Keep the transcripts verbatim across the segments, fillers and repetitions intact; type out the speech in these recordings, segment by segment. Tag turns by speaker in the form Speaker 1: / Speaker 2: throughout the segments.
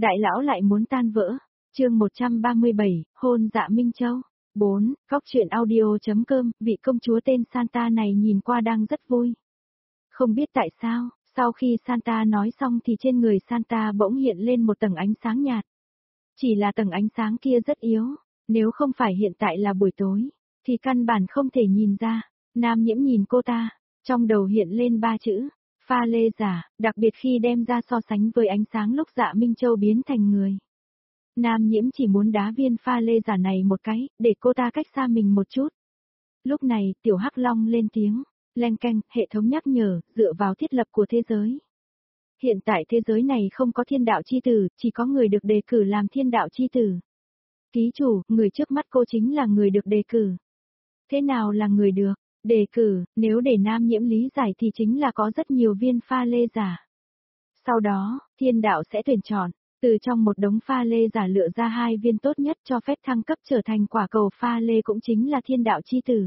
Speaker 1: đại lão lại muốn tan vỡ. Chương một trăm ba mươi bảy, hôn Dạ Minh Châu. bốn, Cóc truyện audio.com, vị công chúa tên Santa này nhìn qua đang rất vui. Không biết tại sao, sau khi Santa nói xong thì trên người Santa bỗng hiện lên một tầng ánh sáng nhạt. Chỉ là tầng ánh sáng kia rất yếu, nếu không phải hiện tại là buổi tối, thì căn bản không thể nhìn ra. Nam Nhiễm nhìn cô ta, trong đầu hiện lên ba chữ, pha lê giả, đặc biệt khi đem ra so sánh với ánh sáng lúc Dạ Minh Châu biến thành người. Nam Nhiễm chỉ muốn đá viên pha lê giả này một cái, để cô ta cách xa mình một chút. Lúc này, Tiểu Hắc Long lên tiếng, leng keng, hệ thống nhắc nhở, dựa vào thiết lập của thế giới. Hiện tại thế giới này không có thiên đạo chi tử, chỉ có người được đề cử làm thiên đạo chi tử. Ký chủ, người trước mắt cô chính là người được đề cử. Thế nào là người được đề cử, nếu để Nam Nhiễm lý giải thì chính là có rất nhiều viên pha lê giả. Sau đó, thiên đạo sẽ tuyển chọn, từ trong một đống pha lê giả lựa ra hai viên tốt nhất cho phép thăng cấp trở thành quả cầu pha lê cũng chính là thiên đạo chi tử.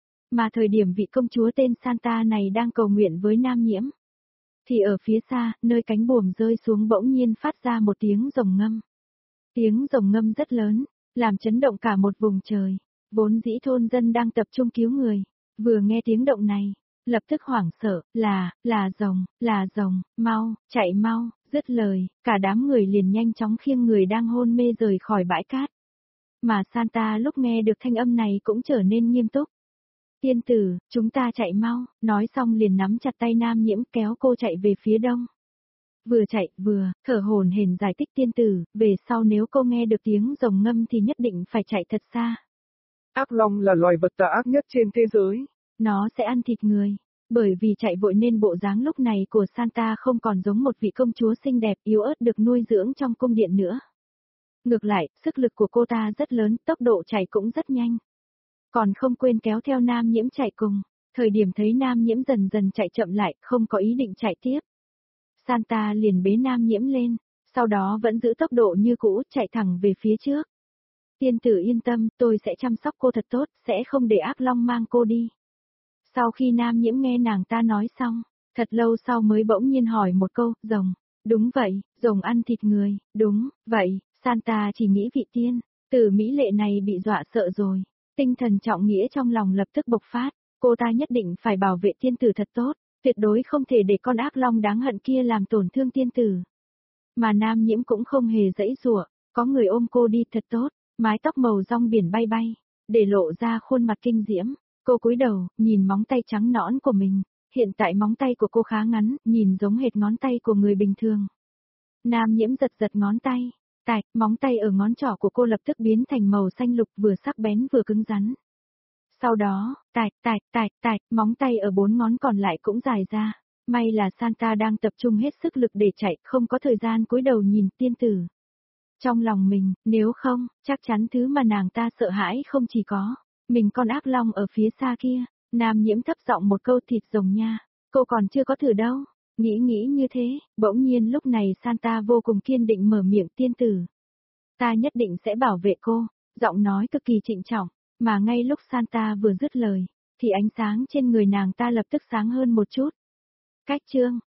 Speaker 1: Mà thời điểm vị công chúa tên Santa này đang cầu nguyện với Nam Nhiễm, thì ở phía xa, nơi cánh buồm rơi xuống bỗng nhiên phát ra một tiếng rồng ngâm. Tiếng rồng ngâm rất lớn, làm chấn động cả một vùng trời. Vốn dĩ thôn dân đang tập trung cứu người, vừa nghe tiếng động này, lập tức hoảng sợ, là, là rồng, là rồng, mau, chạy mau, dứt lời, cả đám người liền nhanh chóng khiêng người đang hôn mê rời khỏi bãi cát. Mà Santa lúc nghe được thanh âm này cũng trở nên nghiêm túc. Tiên tử, chúng ta chạy mau, nói xong liền nắm chặt tay Nam Nhiễm kéo cô chạy về phía đông. Vừa chạy, vừa, thở hổn hển giải thích tiên tử, về sau nếu cô nghe được tiếng rồng ngâm thì nhất định phải chạy thật xa.
Speaker 2: Ác long là loài vật tà ác nhất trên thế giới.
Speaker 1: Nó sẽ ăn thịt người. Bởi vì chạy vội nên bộ dáng lúc này của Santa không còn giống một vị công chúa xinh đẹp yếu ớt được nuôi dưỡng trong cung điện nữa. Ngược lại, sức lực của cô ta rất lớn, tốc độ chạy cũng rất nhanh. Còn không quên kéo theo Nam Nhiễm chạy cùng. Thời điểm thấy Nam Nhiễm dần dần chạy chậm lại, không có ý định chạy tiếp. Santa liền bế Nam Nhiễm lên, sau đó vẫn giữ tốc độ như cũ, chạy thẳng về phía trước. Tiên tử yên tâm, tôi sẽ chăm sóc cô thật tốt, sẽ không để ác long mang cô đi. Sau khi Nam Nhiễm nghe nàng ta nói xong, thật lâu sau mới bỗng nhiên hỏi một câu, rồng, đúng vậy, rồng ăn thịt người, đúng, vậy, Santa chỉ nghĩ vị tiên, tử mỹ lệ này bị dọa sợ rồi, tinh thần trọng nghĩa trong lòng lập tức bộc phát, cô ta nhất định phải bảo vệ tiên tử thật tốt, tuyệt đối không thể để con ác long đáng hận kia làm tổn thương tiên tử. Mà Nam Nhiễm cũng không hề giãy giụa, có người ôm cô đi thật tốt, mái tóc màu rong biển bay bay, để lộ ra khuôn mặt kinh diễm. Cô cúi đầu, nhìn móng tay trắng nõn của mình, hiện tại móng tay của cô khá ngắn, nhìn giống hệt ngón tay của người bình thường. Nam Nhiễm giật giật ngón tay, tạch, móng tay ở ngón trỏ của cô lập tức biến thành màu xanh lục vừa sắc bén vừa cứng rắn. Sau đó, tạch, tạch, tạch, tạch, móng tay ở bốn ngón còn lại cũng dài ra. May là Santa đang tập trung hết sức lực để chạy, không có thời gian cúi đầu nhìn tiên tử. Trong lòng mình, nếu không, chắc chắn thứ mà nàng ta sợ hãi không chỉ có mình con ác long ở phía xa kia. Nam Nhiễm thấp giọng một câu thịt rồng nha, cô còn chưa có thử đâu. Nghĩ nghĩ như thế, bỗng nhiên lúc này Santa vô cùng kiên định mở miệng tiên tử. Ta nhất định sẽ bảo vệ cô, giọng nói cực kỳ trịnh trọng, mà ngay lúc Santa vừa dứt lời, thì ánh sáng trên người nàng ta lập tức sáng hơn một chút. Cách chương